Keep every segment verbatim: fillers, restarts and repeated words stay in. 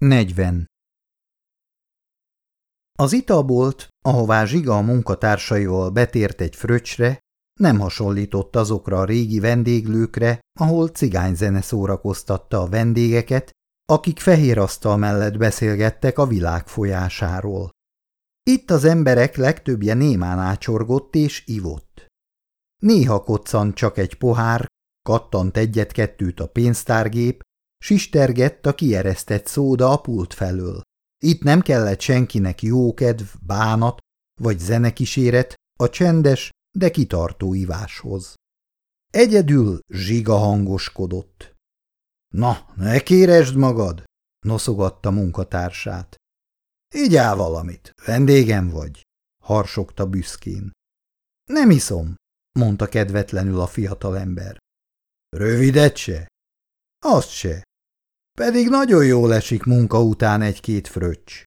negyven. Az italbolt, ahová Zsiga a munkatársaival betért egy fröccsre, nem hasonlított azokra a régi vendéglőkre, ahol cigányzene szórakoztatta a vendégeket, akik fehér asztal mellett beszélgettek a világ folyásáról. Itt az emberek legtöbbje némán ácsorgott és ivott. Néha koccant csak egy pohár, kattant egyet-kettőt a pénztárgép, sistergett a kieresztett szóda a pult felől. Itt nem kellett senkinek jókedv, bánat vagy zenekíséret a csendes, de kitartó iváshoz. Egyedül Zsiga hangoskodott. – Na, ne kéresd magad! – noszogatta munkatársát. – Igyál valamit, vendégem vagy! – harsogta büszkén. – Nem iszom! – mondta kedvetlenül a fiatalember. – Rövidet se? – Azt se. Pedig nagyon jól esik munka után egy-két fröccs.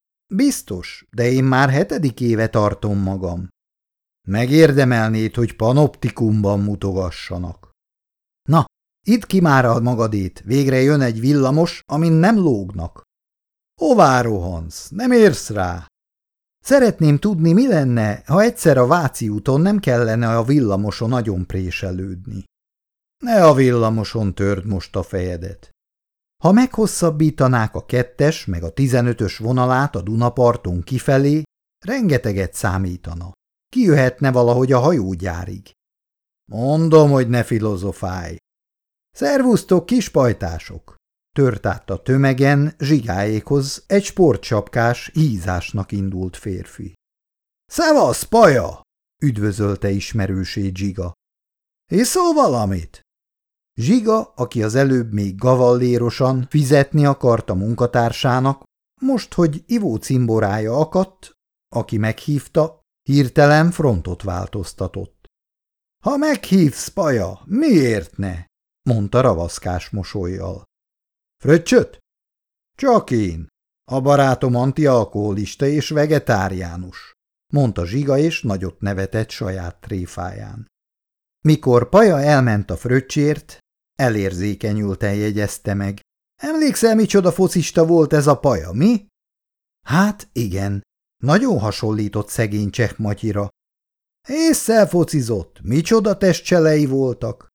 Biztos, de én már hetedik éve tartom magam. Megérdemelnéd, hogy panoptikumban mutogassanak. Na, idd ki már a magadét, végre jön egy villamos, amin nem lógnak. Hová rohansz? Nem érsz rá? Szeretném tudni, mi lenne, ha egyszer a Váci úton nem kellene a villamoson nagyon préselődni. Ne a villamoson törd most a fejedet. Ha meghosszabbítanák a kettes meg a tizenötös vonalát a Dunaparton kifelé, rengeteget számítana. Kijöhetne valahogy a hajógyárig. Mondom, hogy ne filozofálj. Szervusztok, kispajtások! Tört át a tömegen Zsigáékhoz egy sportsapkás, hízásnak indult férfi. Szevasz, paja! Üdvözölte ismerősét Zsiga. Iszol valamit? Zsiga, aki az előbb még gavallérosan fizetni akart a munkatársának, most, hogy ivó cimborája akadt, aki meghívta, hirtelen frontot változtatott. – Ha meghívsz, paja, miért ne? – mondta ravaszkás mosollyal. – Fröccsöt? – Csak én. A barátom antialkoholista és vegetáriánus – mondta Zsiga, és nagyot nevetett saját tréfáján. Mikor paja elment a fröccsért, elérzékenyülten jegyezte meg. Emlékszel, micsoda focista volt ez a paja, mi? Hát igen, nagyon hasonlított szegény Cseh Matyira. Ésszel focizott, micsoda testcselei voltak.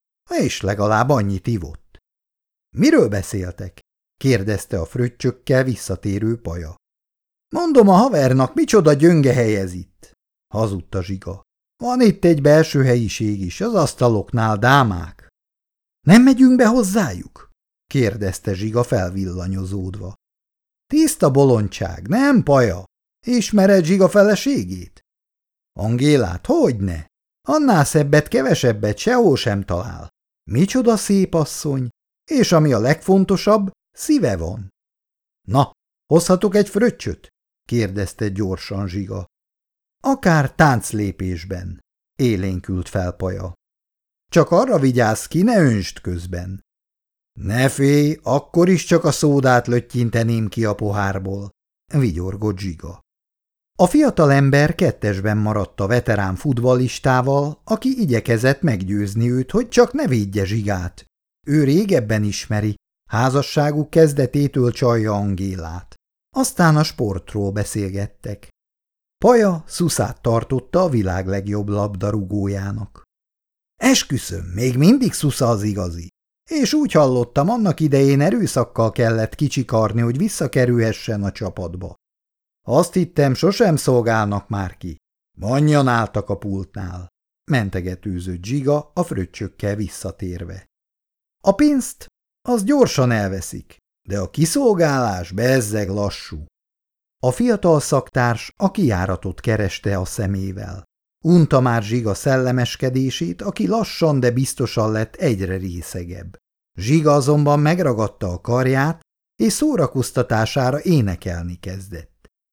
És legalább annyit ivott. Miről beszéltek? Kérdezte a fröccsökkel visszatérő paja. Mondom a havernak, micsoda gyönge helyez itt, hazudta Zsiga. Van itt egy belső helyiség is, az asztaloknál, dámák. Nem megyünk be hozzájuk? Kérdezte Zsiga felvillanyozódva. Tiszta bolondság, nem, paja? Ismered Zsiga feleségét? Angélát, hogyne? Annál szebbet, kevesebbet sehol sem talál. Micsoda szép asszony, és ami a legfontosabb, szíve van. Na, hozhatok egy fröccsöt? Kérdezte gyorsan Zsiga. Akár tánclépésben, élénkült fel paja. Csak arra vigyázz ki, ne öntsd közben. Ne félj, akkor is csak a szódát löttyinteném ki a pohárból, vigyorgott Zsiga. A fiatalember kettesben maradt a veterán futballistával, aki igyekezett meggyőzni őt, hogy csak ne védje Zsigát. Ő régebben ismeri, házasságuk kezdetétől csalja Angélát. Aztán a sportról beszélgettek. Paja Szuszát tartotta a világ legjobb labdarúgójának. Esküszöm, még mindig Szusza az igazi. És úgy hallottam, annak idején erőszakkal kellett kicsikarni, hogy visszakerülhessen a csapatba. Azt hittem, sosem szolgálnak már ki. Annyian álltak a pultnál, mentegetőzött Zsiga a fröccsökkel visszatérve. A pénzt az gyorsan elveszik, de a kiszolgálás bezzeg lassú. A fiatal szaktárs a kijáratot kereste a szemével. Unta már Zsiga szellemeskedését, aki lassan, de biztosan lett egyre részegebb. Zsiga azonban megragadta a karját, és szórakoztatására énekelni kezdett.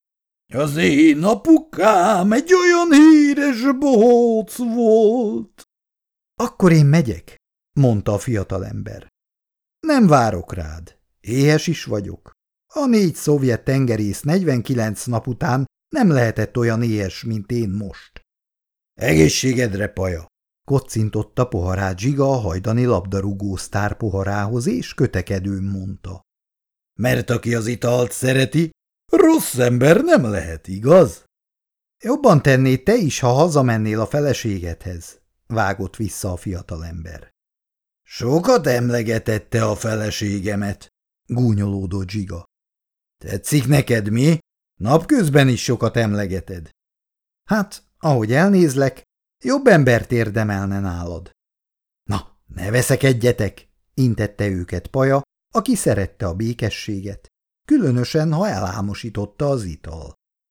Az én apukám egy olyan híres bohóc volt. Akkor én megyek, mondta a fiatalember. Nem várok rád, éhes is vagyok. A négy szovjet tengerész negyvenkilenc nap után nem lehetett olyan éhes, mint én most. Egészségedre, paja! Kocintotta poharát Zsiga a hajdani labdarúgó sztár poharához, és kötekedőn mondta. Mert aki az italt szereti, rossz ember nem lehet, igaz? Jobban tennéd te is, ha hazamennél a feleségedhez, vágott vissza a fiatalember. Sokat emlegetette a feleségemet, gúnyolódott Zsiga. Tetszik neked, mi? Napközben is sokat emlegeted. Hát, ahogy elnézlek, jobb embert érdemelne nálad. Na, ne veszekedjetek, intette őket Paja, aki szerette a békességet, különösen, ha elhámosította az ital.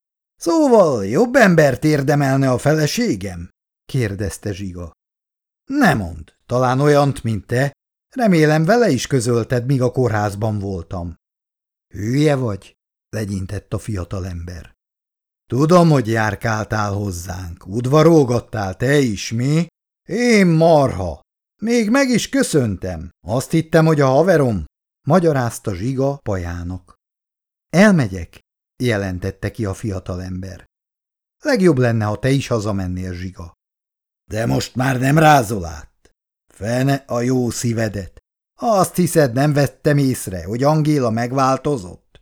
Szóval jobb embert érdemelne a feleségem? kérdezte Zsiga. Ne mondd, talán olyant, mint te. Remélem vele is közölted, míg a kórházban voltam. Hülye vagy? Legyintett a fiatalember. Tudom, hogy járkáltál hozzánk, udvarolgattál te is, mi? Én marha. Még meg is köszöntem. Azt hittem, hogy a haverom, magyarázta Zsiga Pajának. Elmegyek, jelentette ki a fiatalember. Legjobb lenne, ha te is hazamennél, Zsiga. De most már nem rázol át. Fene a jó szívedet. Azt hiszed, nem vettem észre, hogy Angéla megváltozott?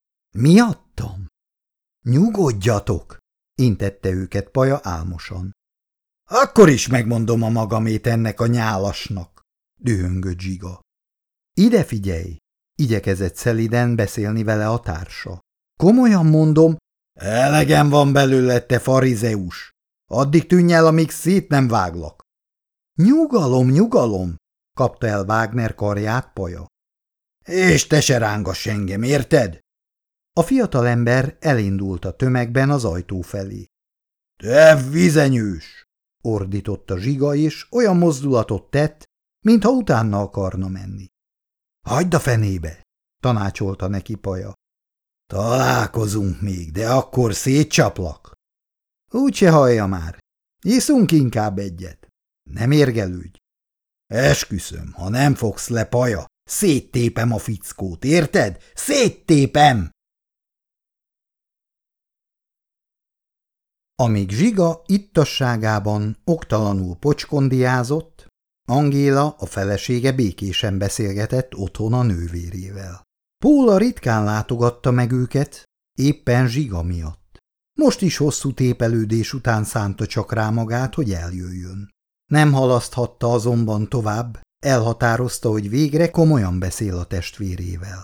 Miattam? Nyugodjatok, intette őket Paja álmosan. Akkor is megmondom a magamét ennek a nyálasnak, dühöngött Zsiga. Ide figyelj, igyekezett szeliden beszélni vele a társa. Komolyan mondom, elegem van belőle, te farizeus. Addig tűnj el, amíg szét nem váglak. Nyugalom, nyugalom, kapta el Wagner karját Paja. És te se rángass engem, érted? A fiatalember elindult a tömegben az ajtó felé. Te vizenyős! Ordította Zsiga, és olyan mozdulatot tett, mintha utána akarna menni. Hagyd a fenébe! Tanácsolta neki Paja. Találkozunk még, de akkor szétcsaplak. Úgyse hallja már. Iszunk inkább egyet. Nem érgelődj. Esküszöm, ha nem fogsz le, Paja, széttépem a fickót, érted? Széttépem! Amíg Zsiga ittasságában oktalanul pocskondiázott, Angéla, a felesége békésen beszélgetett otthon a nővérével. Póla ritkán látogatta meg őket, éppen Zsiga miatt. Most is hosszú tépelődés után szánta csak rá magát, hogy eljöjjön. Nem halaszthatta azonban tovább, elhatározta, hogy végre komolyan beszél a testvérével.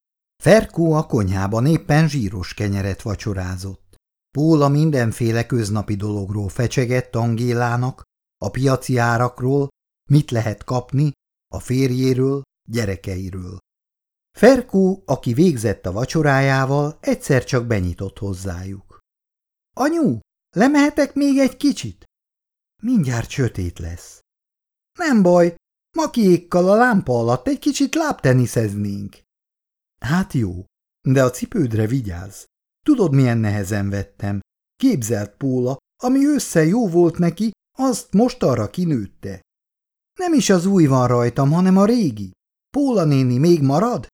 Ferkó a konyhában éppen zsíros kenyeret vacsorázott. Póla mindenféle köznapi dologról fecsegett Angélának, a piaci árakról, mit lehet kapni, a férjéről, gyerekeiről. Ferkó, aki végzett a vacsorájával, egyszer csak benyitott hozzájuk. – Anyu, lemehetek még egy kicsit? Mindjárt sötét lesz. Nem baj, Makiékkal a lámpa alatt egy kicsit lábteniszeznénk. Hát jó, de a cipődre vigyázz. Tudod, milyen nehezen vettem. Képzelt Póla, ami össze jó volt neki, azt most arra kinőtte. Nem is az új van rajtam, hanem a régi. Póla néni még marad?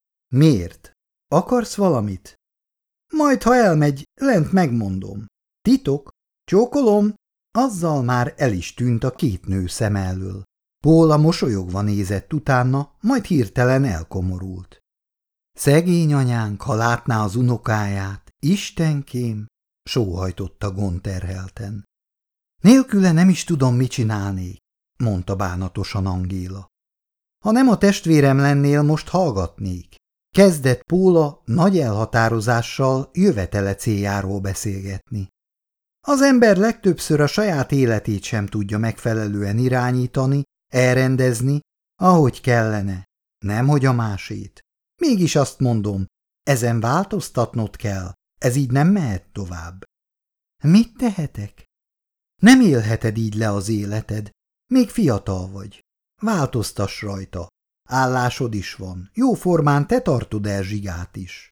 Miért? Akarsz valamit? Majd, ha elmegy, lent megmondom. Titok? Csókolom? Azzal már el is tűnt a két nő szem elől. Póla mosolyogva nézett utána, majd hirtelen elkomorult. Szegény anyánk, ha látná az unokáját, Istenkém, sóhajtotta gondterhelten. Nélküle nem is tudom, mit csinálnék, mondta bánatosan Angéla. Ha nem a testvérem lennél, most hallgatnék. Kezdett Póla nagy elhatározással jövetele céljáról beszélgetni. Az ember legtöbbször a saját életét sem tudja megfelelően irányítani, elrendezni, ahogy kellene, nemhogy a másét. Mégis azt mondom, ezen változtatnod kell, ez így nem mehet tovább. Mit tehetek? Nem élheted így le az életed, még fiatal vagy. Változtass rajta, állásod is van, jóformán te tartod el Zsigát is.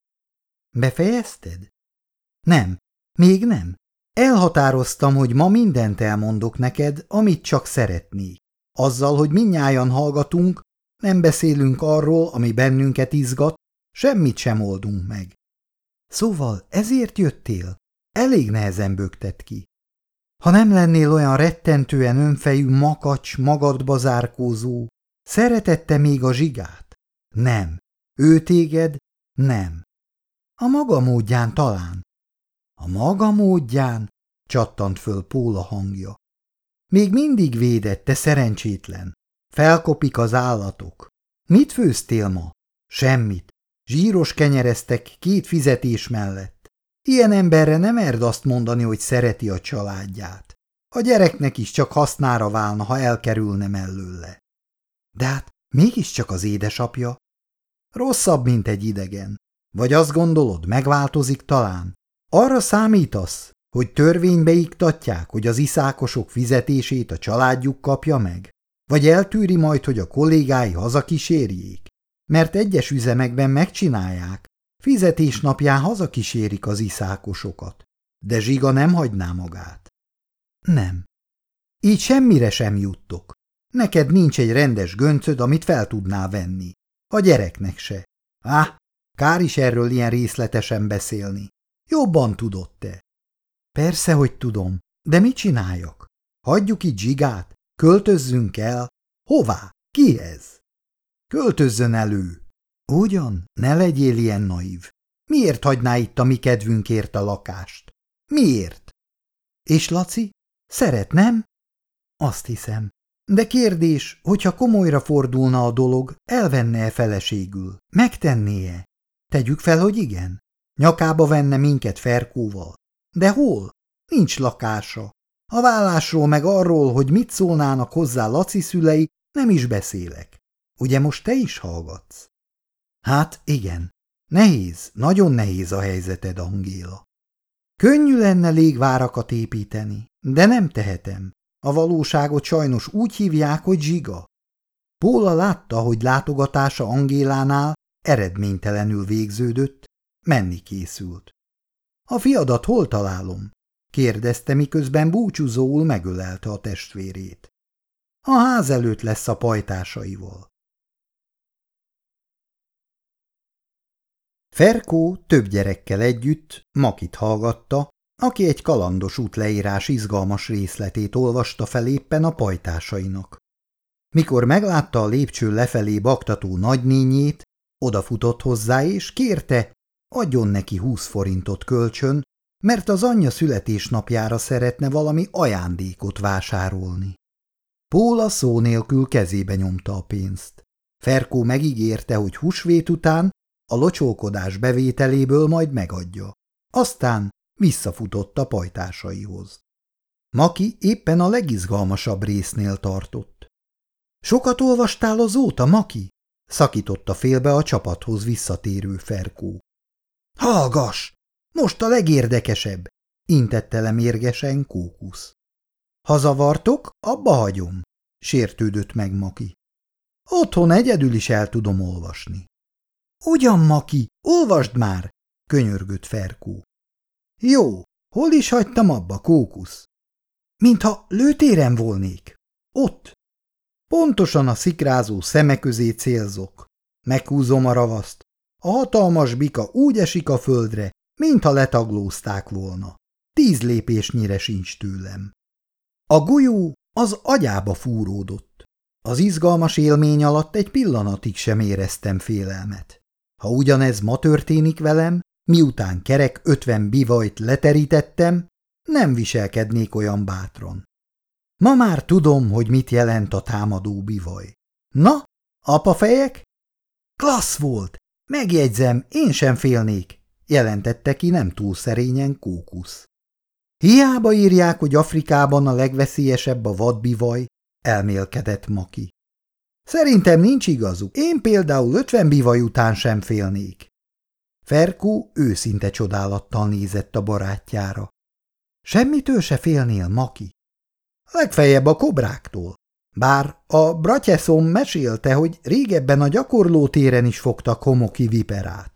Befejezted? Nem, még nem. Elhatároztam, hogy ma mindent elmondok neked, amit csak szeretnék. Azzal, hogy mindnyájan hallgatunk, nem beszélünk arról, ami bennünket izgat, semmit sem oldunk meg. Szóval ezért jöttél? Elég nehezen bögtet ki. Ha nem lennél olyan rettentően önfejű makacs, magadba zárkózó, szeretette még a Zsigát? Nem. Ő téged Nem. A maga módján talán. A maga módján, csattant föl Póla hangja. Még mindig védett, te szerencsétlen. Felkopik az állatok. Mit főztél ma? Semmit. Zsíros kenyereztek két fizetés mellett. Ilyen emberre nem merd azt mondani, hogy szereti a családját. A gyereknek is csak hasznára válna, ha elkerülne mellőle. De hát mégiscsak az édesapja. Rosszabb, mint egy idegen. Vagy azt gondolod, megváltozik talán? Arra számítasz, hogy törvénybe iktatják, hogy az iszákosok fizetését a családjuk kapja meg? Vagy eltűri majd, hogy a kollégái hazakísérjék? Mert egyes üzemekben megcsinálják. Fizetésnapján hazakísérik az iszákosokat. De Zsiga nem hagyná magát. Nem. Így semmire sem juttok. Neked nincs egy rendes göncöd, amit fel tudnál venni. A gyereknek se. Á, kár is erről ilyen részletesen beszélni. Jobban tudod te. Persze, hogy tudom, de mit csináljak? Hagyjuk itt Zsigát? Költözzünk el? Hová? Kihez? Költözzön elő. Ugyan, ne legyél ilyen naív. Miért hagyná itt a mi kedvünkért a lakást? Miért? És Laci? Szeret, nem? Azt hiszem. De kérdés, hogyha komolyra fordulna a dolog, elvenne-e feleségül? Megtenné-e? Tegyük fel, hogy igen. Nyakába venne minket Ferkóval. De hol? Nincs lakása. A vállásról meg arról, hogy mit szólnának hozzá Laci szülei, nem is beszélek. Ugye most te is hallgatsz? Hát igen. Nehéz, nagyon nehéz a helyzeted, Angéla. Könnyű lenne légvárakat építeni, de nem tehetem. A valóságot sajnos úgy hívják, hogy Zsiga. Póla látta, hogy látogatása Angélánál eredménytelenül végződött, menni készült. A fiadat hol találom? Kérdezte, miközben búcsúzóul megölelte a testvérét. A ház előtt lesz a pajtásaival. Ferkó több gyerekkel együtt Makit hallgatta, aki egy kalandos útleírás izgalmas részletét olvasta fel éppen a pajtásainak. Mikor meglátta a lépcsőn lefelé baktató nagynényét, odafutott hozzá és kérte, adjon neki húsz forintot kölcsön, mert az anyja születésnapjára szeretne valami ajándékot vásárolni. Póla szó nélkül kezébe nyomta a pénzt. Ferkó megígérte, hogy húsvét után a locsolkodás bevételéből majd megadja. Aztán visszafutott a pajtásaihoz. Maki éppen a legizgalmasabb résznél tartott. Sokat olvastál azóta, Maki? Szakította félbe a csapathoz visszatérő Ferkó. Hallgass! Most a legérdekesebb! Intette le mérgesen Kókusz. Ha zavartok, abba hagyom, sértődött meg Maki. Otthon egyedül is el tudom olvasni. Ugyan, Maki, olvasd már, könyörgött Ferkó. Jó, hol is hagytam abba, Kókusz? Mintha lőtéren volnék. Ott. Pontosan a szikrázó szeme közé célzok. Meghúzom a ravaszt. A hatalmas bika úgy esik a földre, mintha letaglózták volna. Tíz lépésnyire sincs tőlem. A golyó az agyába fúródott. Az izgalmas élmény alatt egy pillanatig sem éreztem félelmet. Ha ugyanez ma történik velem, miután kerek ötven bivajt leterítettem, nem viselkednék olyan bátran. Ma már tudom, hogy mit jelent a támadó bivaj. Na, apafejek? Klassz volt! Megjegyzem, én sem félnék, jelentette ki nem túl szerényen Kókusz. Hiába írják, hogy Afrikában a legveszélyesebb a vadbivaj, elmélkedett Maki. Szerintem nincs igazuk, én például ötven bivaj után sem félnék. Ferkó őszinte csodálattal nézett a barátjára. Semmitől se félnél, Maki? Legfeljebb a kobráktól. Bár a bratyeszom mesélte, hogy régebben a gyakorlótéren is fogtak homoki viperát.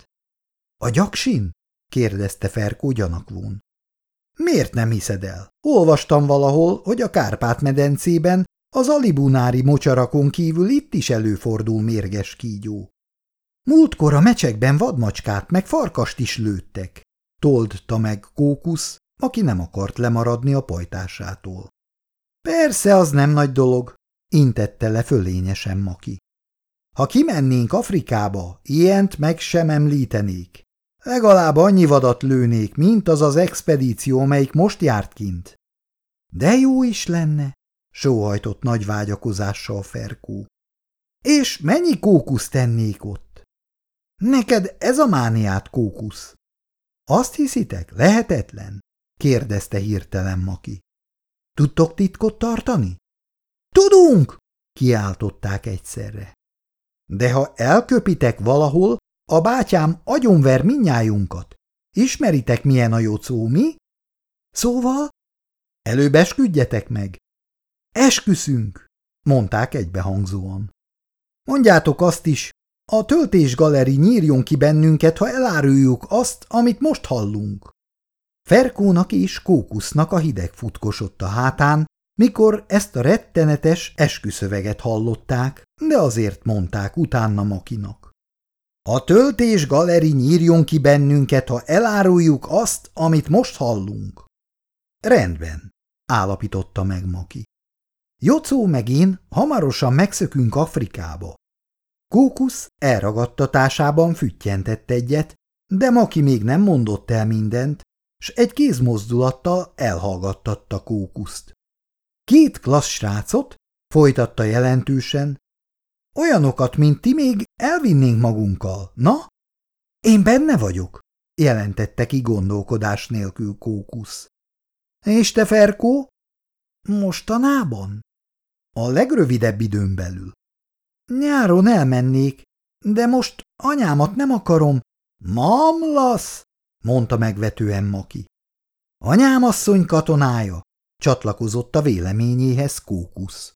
A gyaksin? kérdezte Ferkó gyanakvón. Miért nem hiszed el? Olvastam valahol, hogy a Kárpát-medencében az alibunári mocsarakon kívül itt is előfordul mérges kígyó. Múltkor a mecsekben vadmacskát meg farkast is lőttek, toldta meg Kókusz, aki nem akart lemaradni a pajtásától. Persze, az nem nagy dolog, intette le fölényesen Maki. Ha kimennénk Afrikába, ilyent meg sem említenék. Legalább annyi vadat lőnék, mint az az expedíció, melyik most járt kint. De jó is lenne, sóhajtott nagy vágyakozással Ferkó. És mennyi kókuszt tennék ott? Neked ez a mániát, kókusz. Azt hiszitek, lehetetlen? Kérdezte hirtelen Maki. Tudtok titkot tartani? Tudunk! Kiáltották egyszerre. De ha elköpitek valahol, a bátyám agyonver mindnyájunkat. Ismeritek, milyen a jocó, mi? Szóval? Előbb esküdjetek meg. Esküszünk, mondták egybehangzóan. Mondjátok azt is, a töltésgaleri nyírjon ki bennünket, ha eláruljuk azt, amit most hallunk. Ferkónak és Kókusznak a hideg futkosott a hátán, mikor ezt a rettenetes esküszöveget hallották, de azért mondták utána Makinak. A töltésgaleri nyírjon ki bennünket, ha eláruljuk azt, amit most hallunk. Rendben, állapította meg Maki. Jocó meg én hamarosan megszökünk Afrikába. Kókusz elragadtatásában füttyentett egyet, de Maki még nem mondott el mindent, s egy kézmozdulattal elhallgattatta Kókuszt. Két klassz srácot, folytatta jelentősen, olyanokat, mint ti, még elvinnénk magunkkal, na? Én benne vagyok, jelentette ki gondolkodás nélkül Kókusz. És te, Ferkó? Mostanában? A legrövidebb időn belül. Nyáron elmennék, de most anyámat nem akarom. Mamlasz, mondta megvetően Maki. Anyám asszony katonája, csatlakozott a véleményéhez Kókusz.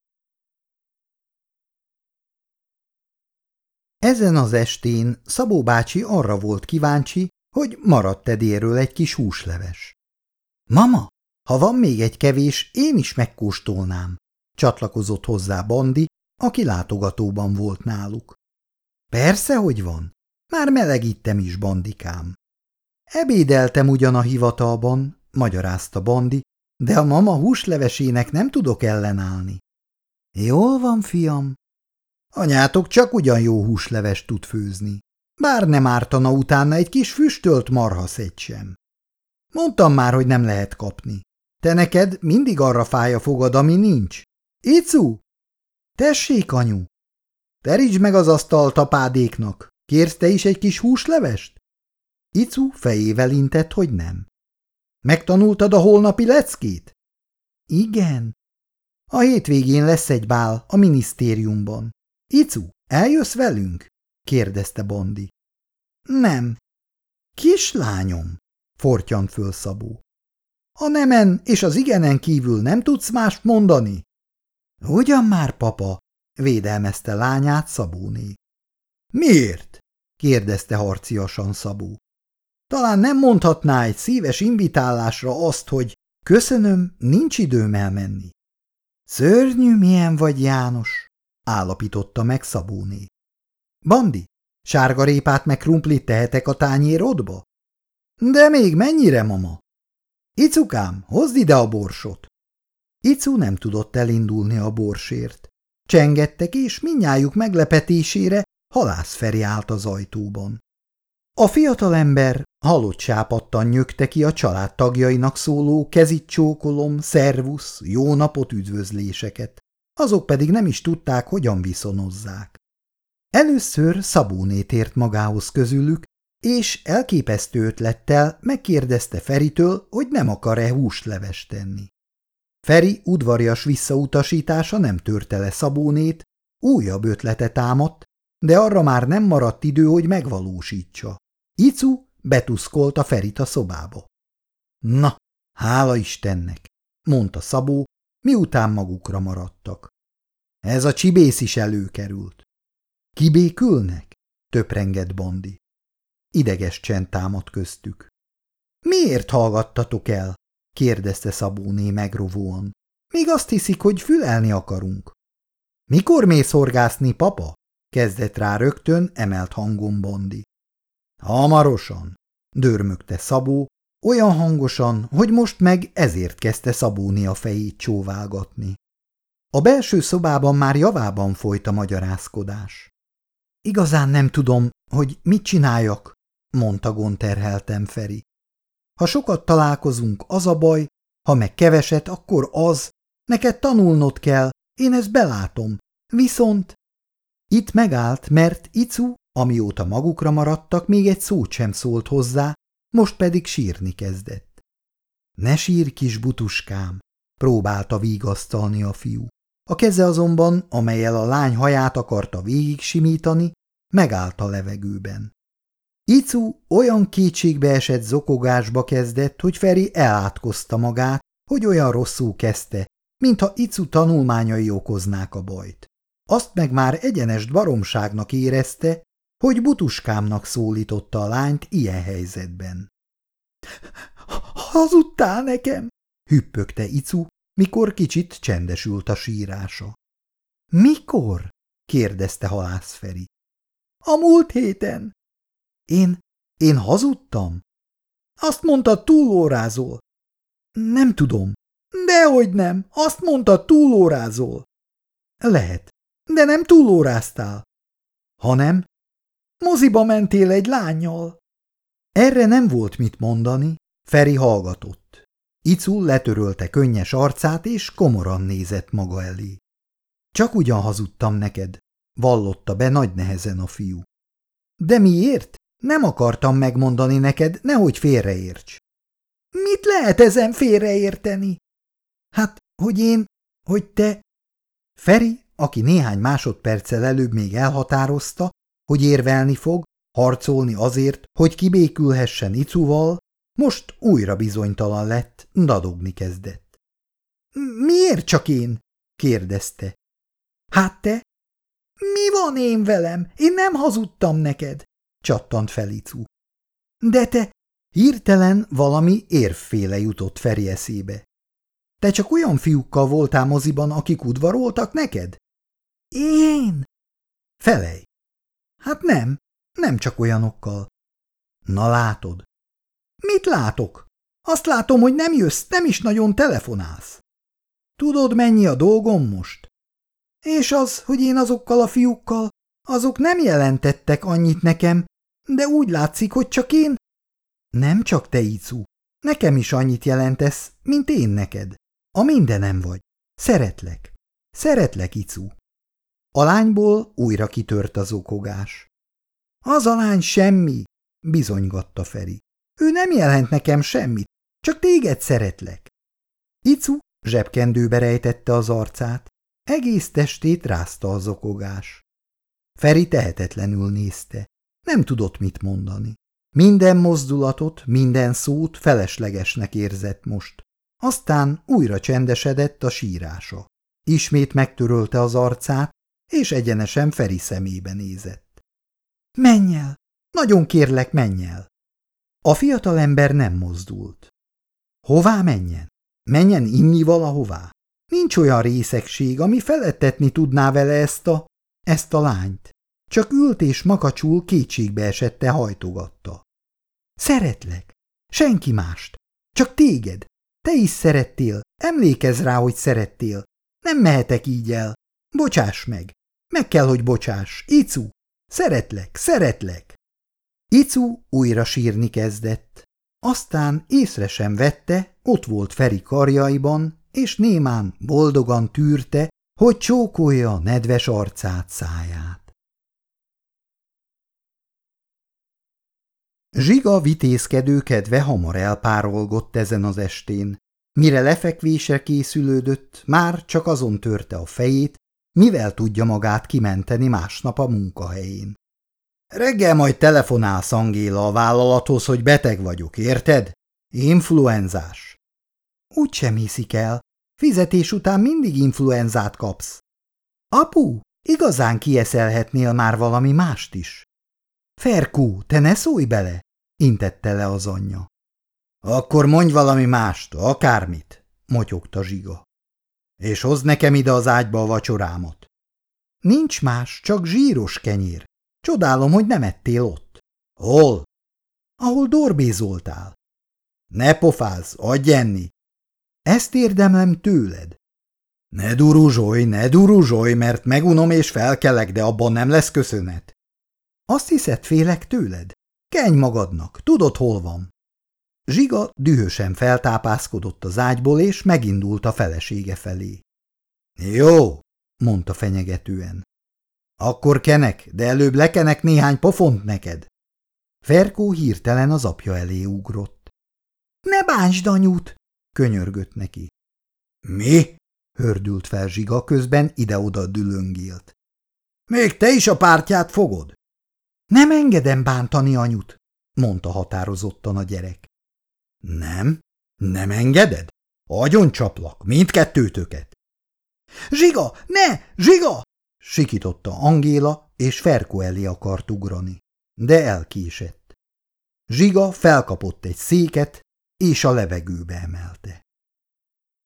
Ezen az estén Szabó bácsi arra volt kíváncsi, hogy maradt Edéről egy kis húsleves. Mama, ha van még egy kevés, én is megkóstolnám, csatlakozott hozzá Bandi, aki látogatóban volt náluk. Persze, hogy van. Már melegítem is, Bandikám. Ebédeltem ugyan a hivatalban, magyarázta Bandi, de a mama húslevesének nem tudok ellenállni. Jól van, fiam. Anyátok csak ugyan jó húslevest tud főzni. Bár nem ártana utána egy kis füstölt marhaszegy sem. Mondtam már, hogy nem lehet kapni. Te neked mindig arra fáj a fogad, ami nincs. Icu! Tessék, anyu! Terítsd meg az asztalt apádéknak. Kérsz te is egy kis húslevest? Icu fejével intett, hogy nem. Megtanultad a holnapi leckét? Igen. A hétvégén lesz egy bál a minisztériumban. Icu, eljössz velünk? Kérdezte Bandi. Nem. Kislányom, fortyant föl Szabó. A nemen és az igenen kívül nem tudsz mást mondani? Ugyan már, papa, védelmezte lányát Szabóné. Miért? Kérdezte harciasan Szabó. Talán nem mondhatná egy szíves invitálásra azt, hogy köszönöm, nincs időm elmenni. Szörnyű milyen vagy, János, állapította meg Szabóné. Bandi, sárgarépát meg krumplit tehetek a tányérodba? De még mennyire, mama? Icukám, hozd ide a borsot. Icu nem tudott elindulni a borsért. Csengettek, és mindnyájuk meglepetésére Halász Feri állt az ajtóban. A fiatalember halott sápadtan nyögte ki a családtagjainak szóló kezit csókolom, szervusz, jó napot üdvözléseket, azok pedig nem is tudták, hogyan viszonozzák. Először Szabóné tért magához közülük, és elképesztő ötlettel megkérdezte Feritől, hogy nem akar-e húslevest tenni. Feri udvarias visszautasítása nem törte le Szabónét, újabb ötlete támadt, de arra már nem maradt idő, hogy megvalósítsa. Icu betuszkolta Ferit a szobába. Na, hála Istennek, mondta Szabó, miután magukra maradtak. Ez a csibész is előkerült. Kibékülnek? Töprengett Bandi. Ideges csend támadt köztük. Miért hallgattatok el? Kérdezte Szabóné megrovóan. Még azt hiszik, hogy fülelni akarunk. Mikor mész horgászni, papa? Kezdett rá rögtön emelt hangon Bandi. Hamarosan, dörmögte Szabó, olyan hangosan, hogy most meg ezért kezdte Szabóné a fejét csóválgatni. A belső szobában már javában folyt a magyarázkodás. Igazán nem tudom, hogy mit csináljak, mondta gonterhelten Feri. Ha sokat találkozunk, az a baj, ha meg keveset, akkor az. Neked tanulnod kell, én ezt belátom. Viszont... Itt megállt, mert Icu, amióta magukra maradtak, még egy szót sem szólt hozzá, most pedig sírni kezdett. Ne sírj, kis butuskám, próbálta vigasztalni a fiú. A keze azonban, amellyel a lány haját akarta végig simítani, megállt a levegőben. Icu olyan kétségbeesett zokogásba kezdett, hogy Feri elátkozta magát, hogy olyan rosszul kezdte, mintha Icu tanulmányai okoznák a bajt. Azt meg már egyenest baromságnak érezte, hogy butuskámnak szólította a lányt ilyen helyzetben. – Hazudtál nekem! – hüppögte Icu, mikor kicsit csendesült a sírása. – Mikor? – kérdezte Halász Feri. – A múlt héten. – Én, én hazudtam? – Azt mondtad, túlórázol. – Nem tudom. – Dehogy nem, azt mondtad, túlórázol. – Lehet, de nem túlóráztál. – Hanem? – Moziba mentél egy lánnyal. Erre nem volt mit mondani, Feri hallgatott. Icu letörölte könnyes arcát, és komoran nézett maga elé. – Csak ugyan hazudtam neked, vallotta be nagy nehezen a fiú. – De miért? Nem akartam megmondani neked, nehogy félreérts. – Mit lehet ezen félreérteni? – Hát, hogy én, hogy te… Feri, aki néhány másodperccel előbb még elhatározta, hogy érvelni fog, harcolni azért, hogy kibékülhessen Icuval, most újra bizonytalan lett, dadogni kezdett. – Miért csak én? – kérdezte. – Hát te? – Mi van én velem? Én nem hazudtam neked! – csattant fel Icu. – De te… Hirtelen valami érvféle jutott Feri eszébe. – Te csak olyan fiúkkal voltál moziban, akik udvaroltak neked? – Én? – Felej. – Hát nem, nem csak olyanokkal. – Na látod. – Mit látok? Azt látom, hogy nem jössz, nem is nagyon telefonálsz. – Tudod, mennyi a dolgom most? – És az, hogy én azokkal a fiúkkal, azok nem jelentettek annyit nekem, de úgy látszik, hogy csak én… Nem csak te, Icu. Nekem is annyit jelentesz, mint én neked. A mindenem vagy. Szeretlek. Szeretlek, Icu. A lányból újra kitört az okogás. Az a lány semmi, bizonygatta Feri. Ő nem jelent nekem semmit, csak téged szeretlek. Icu zsebkendőbe rejtette az arcát, egész testét rázta az okogás. Feri tehetetlenül nézte, nem tudott mit mondani. Minden mozdulatot, minden szót feleslegesnek érzett most. Aztán újra csendesedett a sírása. Ismét megtörölte az arcát, és egyenesen Feri szemébe nézett. – Menj el! Nagyon kérlek, menj el! A fiatalember nem mozdult. Hová menjen? Menjen inni valahová? Nincs olyan részegség, ami felettetni tudná vele ezt a… ezt a lányt. Csak ült és makacsul kétségbe esette hajtogatta. Szeretlek. Senki mást. Csak téged. Te is szerettél. Emlékezz rá, hogy szerettél. Nem mehetek így el. Bocsáss meg. Meg kell, hogy bocsáss. Icu. Szeretlek, szeretlek. Icu újra sírni kezdett. Aztán észre sem vette, ott volt Feri karjaiban, és némán boldogan tűrte, hogy csókolja a nedves arcát, száját. Zsiga vitézkedő kedve hamar elpárolgott ezen az estén. Mire lefekvésre készülődött, már csak azon törte a fejét, mivel tudja magát kimenteni másnap a munkahelyén. Reggel majd telefonálsz, Angéla, a vállalathoz, hogy beteg vagyok, érted? Influenzás. Úgy sem hiszik el. Fizetés után mindig influenzát kapsz. Apu, igazán kieszelhetnél már valami mást is. Ferkú, te ne szólj bele, intette le az anyja. Akkor mondj valami mást, akármit, motyogta Zsiga. És hozd nekem ide az ágyba a vacsorámat. Nincs más, csak zsíros kenyér. Csodálom, hogy nem ettél ott. Hol? Ahol dorbézoltál. Ne pofázz, adj enni. Ezt érdemlem tőled. Ne duruzsolj, ne duruzsolj, mert megunom és felkelek, de abban nem lesz köszönet. Azt hiszed, félek tőled? Kenj magadnak, tudod, hol van. Zsiga dühösen feltápászkodott az ágyból, és megindult a felesége felé. Jó, mondta fenyegetően. Akkor kenek, de előbb lekenek néhány pofont neked. Ferkó hirtelen az apja elé ugrott. Ne bántsd anyút, könyörgött neki. Mi? Hördült fel Zsiga, közben ide-oda dülöngélt. Még te is a pártját fogod? Nem engedem bántani anyut, mondta határozottan a gyerek. Nem? Nem engeded? Agyon csaplak, mindkettőtöket. Zsiga, ne! Zsiga! Sikította Angéla, és Ferkó elé akart ugrani, de elkésett. Zsiga felkapott egy széket, és a levegőbe emelte.